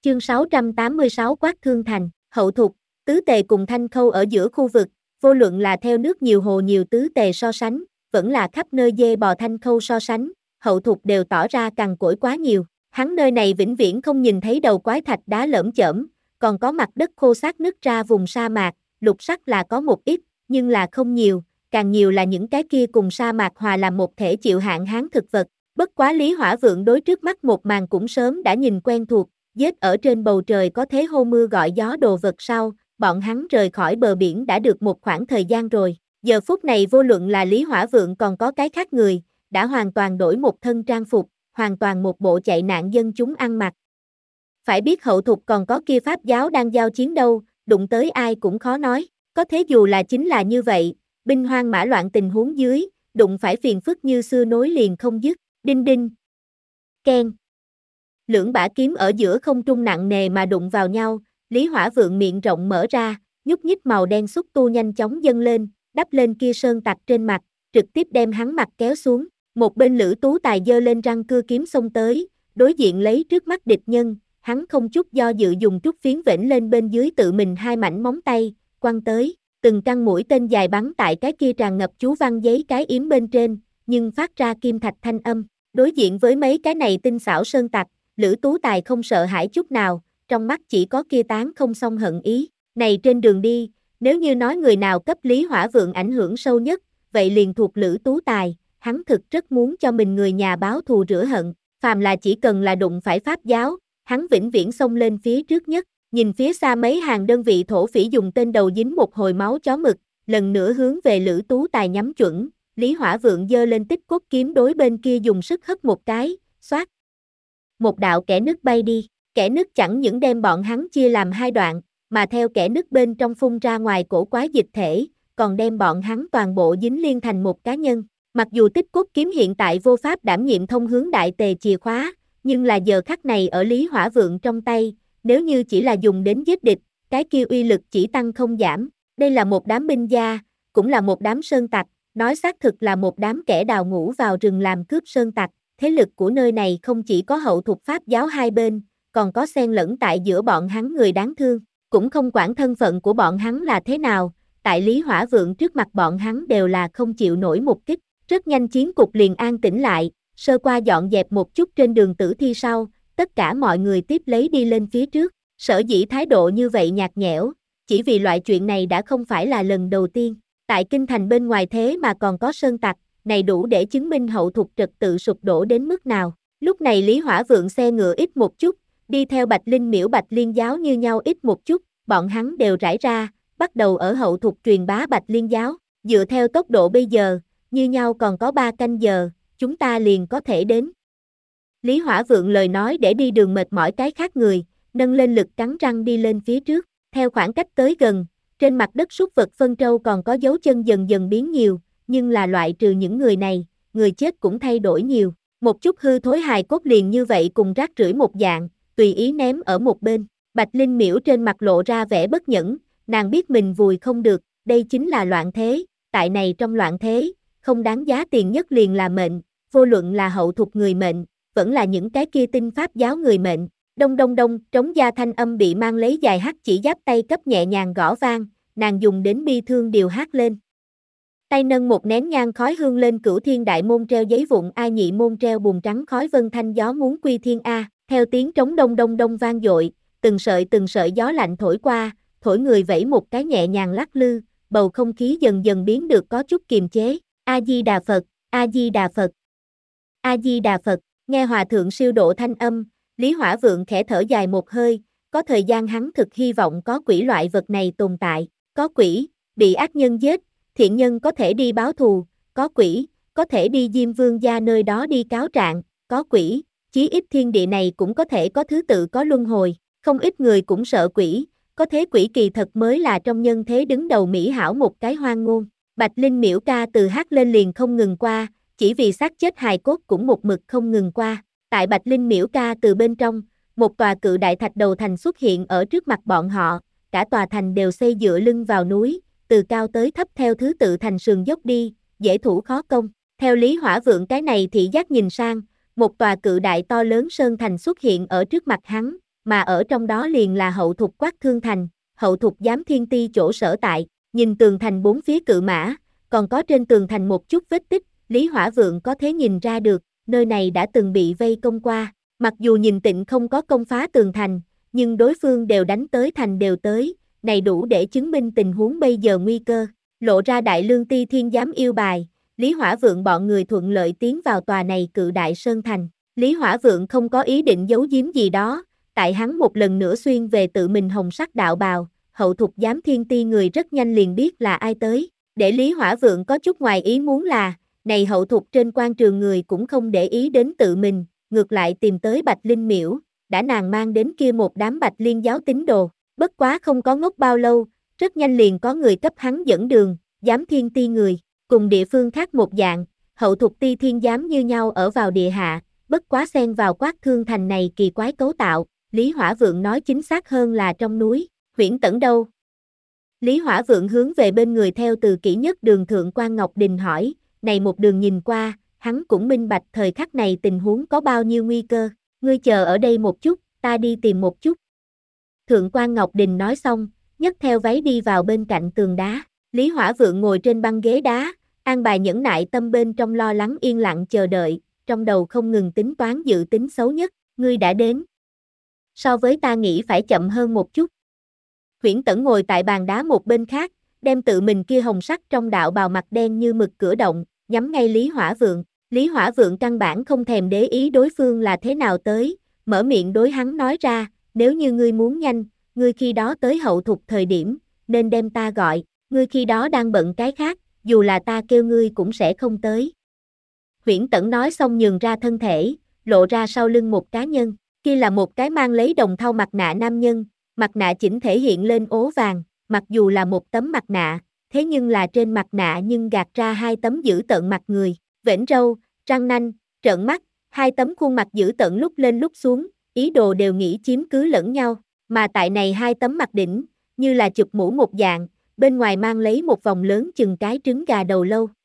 Chương 686 Quát Thương Thành, Hậu Thục, Tứ Tề cùng Thanh Khâu ở giữa khu vực, vô luận là theo nước nhiều hồ nhiều Tứ Tề so sánh, vẫn là khắp nơi dê bò Thanh Khâu so sánh, Hậu Thục đều tỏ ra cằn cỗi quá nhiều. Hắn nơi này vĩnh viễn không nhìn thấy đầu quái thạch đá lởm chởm, còn có mặt đất khô xác nứt ra vùng sa mạc, lục sắc là có một ít, nhưng là không nhiều, càng nhiều là những cái kia cùng sa mạc hòa làm một thể chịu hạn hán thực vật. Bất quá Lý Hỏa Vượng đối trước mắt một màn cũng sớm đã nhìn quen thuộc, giết ở trên bầu trời có thế hô mưa gọi gió đồ vật sau, bọn hắn rời khỏi bờ biển đã được một khoảng thời gian rồi. Giờ phút này vô luận là Lý Hỏa Vượng còn có cái khác người, đã hoàn toàn đổi một thân trang phục, hoàn toàn một bộ chạy nạn dân chúng ăn mặc. Phải biết Hậu Thục còn có kia Pháp giáo đang giao chiến đâu, đụng tới ai cũng khó nói, có thế dù là chính là như vậy, binh hoang mã loạn tình huống dưới, đụng phải phiền phức như xưa nối liền không dứt, đinh đinh, keng. Lưỡng bả kiếm ở giữa không trung nặng nề mà đụng vào nhau, Lý Hỏa Vượng miệng rộng mở ra, nhúc nhích màu đen xúc tu nhanh chóng dâng lên, đắp lên kia sơn tặc trên mặt, trực tiếp đem hắn mặt kéo xuống. Một bên Lữ Tú Tài giơ lên răng cưa kiếm xông tới, đối diện lấy trước mắt địch nhân, hắn không chút do dự dùng trúc phiến vểnh lên bên dưới tự mình hai mảnh móng tay, quăng tới, từng căn mũi tên dài bắn tại cái kia tràn ngập chú văn giấy cái yếm bên trên, nhưng phát ra kim thạch thanh âm. Đối diện với mấy cái này tinh xảo sơn tặc, Lữ Tú Tài không sợ hãi chút nào, trong mắt chỉ có kia tán không xong hận ý. Này trên đường đi, nếu như nói người nào cấp Lý Hỏa Vượng ảnh hưởng sâu nhất, vậy liền thuộc Lữ Tú Tài. Hắn thực rất muốn cho mình người nhà báo thù rửa hận, phàm là chỉ cần là đụng phải Pháp giáo, hắn vĩnh viễn xông lên phía trước nhất, nhìn phía xa mấy hàng đơn vị thổ phỉ dùng tên đầu dính một hồi máu chó mực, lần nữa hướng về Lữ Tú Tài nhắm chuẩn, Lý Hỏa Vượng giơ lên tích cốt kiếm đối bên kia dùng sức hất một cái, xoát. Một đạo kẽ nứt bay đi, kẽ nứt chẳng những đem bọn hắn chia làm hai đoạn, mà theo kẽ nứt bên trong phun ra ngoài cổ quái dịch thể, còn đem bọn hắn toàn bộ dính liên thành một cá nhân. Mặc dù tích cốt kiếm hiện tại vô pháp đảm nhiệm thông hướng đại tề chìa khóa, nhưng là giờ khắc này ở Lý Hỏa Vượng trong tay, nếu như chỉ là dùng đến giết địch, cái kia uy lực chỉ tăng không giảm. Đây là một đám binh gia, cũng là một đám sơn tặc, nói xác thực là một đám kẻ đào ngũ vào rừng làm cướp sơn tặc. Thế lực của nơi này không chỉ có Hậu Thục Pháp giáo hai bên, còn có xen lẫn tại giữa bọn hắn người đáng thương, cũng không quản thân phận của bọn hắn là thế nào, tại Lý Hỏa Vượng trước mặt bọn hắn đều là không chịu nổi một kích. Rất nhanh chiến cục liền an tĩnh lại, sơ qua dọn dẹp một chút trên đường tử thi sau, tất cả mọi người tiếp lấy đi lên phía trước, sở dĩ thái độ như vậy nhạt nhẽo, chỉ vì loại chuyện này đã không phải là lần đầu tiên, tại kinh thành bên ngoài thế mà còn có sơn tặc, này đủ để chứng minh Hậu Thục trật tự sụp đổ đến mức nào. Lúc này Lý Hỏa Vượng xe ngựa ít một chút, đi theo Bạch Linh Miễu Bạch Liên giáo như nhau ít một chút, bọn hắn đều rải ra, bắt đầu ở Hậu Thục truyền bá Bạch Liên giáo, dựa theo tốc độ bây giờ, như nhau còn có 3 canh giờ, chúng ta liền có thể đến. Lý Hỏa Vượng lời nói để đi đường mệt mỏi cái khác người, nâng lên lực cắn răng đi lên phía trước, theo khoảng cách tới gần, trên mặt đất súc vật phân trâu còn có dấu chân dần dần biến nhiều, nhưng là loại trừ những người này, người chết cũng thay đổi nhiều, một chút hư thối hài cốt liền như vậy cùng rác rưởi một dạng, tùy ý ném ở một bên. Bạch Linh Miễu trên mặt lộ ra vẻ bất nhẫn, nàng biết mình vùi không được, đây chính là loạn thế, tại này trong loạn thế, không đáng giá tiền nhất liền là mệnh, vô luận là Hậu Thục người mệnh, vẫn là những cái kia tinh Pháp giáo người mệnh. Đông đông đông, trống da thanh âm bị mang lấy dài hắc chỉ giáp tay cấp nhẹ nhàng gõ vang, nàng dùng đến bi thương điều hát lên. Tay nâng một nén nhang khói hương lên Cửu Thiên Đại Môn treo giấy vụn A nhị môn treo bùn trắng khói vân thanh gió muốn quy thiên A, theo tiếng trống đông đông đông vang dội, từng sợi gió lạnh thổi qua, thổi người vẫy một cái nhẹ nhàng lắc lư, bầu không khí dần dần biến được có chút kiềm chế. A Di Đà Phật, A Di Đà Phật, A Di Đà Phật, nghe hòa thượng siêu độ thanh âm, Lý Hỏa Vượng khẽ thở dài một hơi, có thời gian hắn thực hy vọng có quỷ loại vật này tồn tại, có quỷ, bị ác nhân giết, thiện nhân có thể đi báo thù, có quỷ, có thể đi Diêm Vương gia nơi đó đi cáo trạng, có quỷ, chí ít thiên địa này cũng có thể có thứ tự có luân hồi, không ít người cũng sợ quỷ, có thế quỷ kỳ thật mới là trong nhân thế đứng đầu mỹ hảo một cái hoang ngôn. Bạch Linh Miễu ca từ hát lên liền không ngừng qua, chỉ vì xác chết hài cốt cũng một mực không ngừng qua. Tại Bạch Linh Miễu ca từ bên trong, một tòa cự đại thạch đầu thành xuất hiện ở trước mặt bọn họ, cả tòa thành đều xây dựa lưng vào núi, từ cao tới thấp theo thứ tự thành sườn dốc đi, dễ thủ khó công. Theo Lý Hỏa Vượng cái này thị giác nhìn sang, một tòa cự đại to lớn sơn thành xuất hiện ở trước mặt hắn, mà ở trong đó liền là hậu thục Quát Thương Thành, hậu thục Giám Thiên Ti chỗ sở tại, nhìn tường thành bốn phía cự mã, còn có trên tường thành một chút vết tích, Lý Hỏa Vượng có thể nhìn ra được, nơi này đã từng bị vây công qua, mặc dù nhìn Tịnh không có công phá tường thành, nhưng đối phương đều đánh tới thành đều tới, này đủ để chứng minh tình huống bây giờ nguy cơ, lộ ra Đại Lương Ti Thiên Giám yêu bài, Lý Hỏa Vượng bọn người thuận lợi tiến vào tòa này cự đại sơn thành, Lý Hỏa Vượng không có ý định giấu giếm gì đó, tại hắn một lần nữa xuyên về tự mình hồng sắc đạo bào, hậu thục Giám Thiên Ti người rất nhanh liền biết là ai tới, để Lý Hỏa Vượng có chút ngoài ý muốn là, này hậu thục trên quan trường người cũng không để ý đến tự mình, ngược lại tìm tới Bạch Linh Miễu, đã nàng mang đến kia một đám Bạch Liên giáo tín đồ, bất quá không có ngốc bao lâu, rất nhanh liền có người cấp hắn dẫn đường, Giám Thiên Ti người, cùng địa phương khác một dạng, hậu thục Ti Thiên Giám như nhau ở vào địa hạ, bất quá xen vào Quát Thương Thành này kỳ quái cấu tạo, Lý Hỏa Vượng nói chính xác hơn là trong núi, Huyễn Tẩn đâu? Lý Hỏa Vượng hướng về bên người theo từ kỹ nhất đường thượng quan Ngọc Đình hỏi, này một đường nhìn qua, hắn cũng minh bạch thời khắc này tình huống có bao nhiêu nguy cơ, ngươi chờ ở đây một chút, ta đi tìm một chút. Thượng quan Ngọc Đình nói xong, nhấc theo váy đi vào bên cạnh tường đá, Lý Hỏa Vượng ngồi trên băng ghế đá, an bài nhẫn nại tâm bên trong lo lắng yên lặng chờ đợi, trong đầu không ngừng tính toán dự tính xấu nhất, ngươi đã đến. So với ta nghĩ phải chậm hơn một chút. Huyễn Tẩn ngồi tại bàn đá một bên khác, đem tự mình kia hồng sắc trong đạo bào mặt đen như mực cửa động, nhắm ngay Lý Hỏa Vượng. Lý Hỏa Vượng căn bản không thèm để ý đối phương là thế nào tới, mở miệng đối hắn nói ra, nếu như ngươi muốn nhanh, ngươi khi đó tới hậu thục thời điểm, nên đem ta gọi, ngươi khi đó đang bận cái khác, dù là ta kêu ngươi cũng sẽ không tới. Huyễn Tẩn nói xong nhường ra thân thể, lộ ra sau lưng một cá nhân, kia là một cái mang lấy đồng thau mặt nạ nam nhân, mặt nạ chỉnh thể hiện lên ố vàng, mặc dù là một tấm mặt nạ, thế nhưng là trên mặt nạ nhưng gạt ra hai tấm dữ tợn mặt người, vểnh râu, răng nanh, trợn mắt, hai tấm khuôn mặt dữ tợn lúc lên lúc xuống, ý đồ đều nghĩ chiếm cứ lẫn nhau, mà tại này hai tấm mặt đỉnh, như là chụp mũ một dạng, bên ngoài mang lấy một vòng lớn chừng cái trứng gà đầu lâu,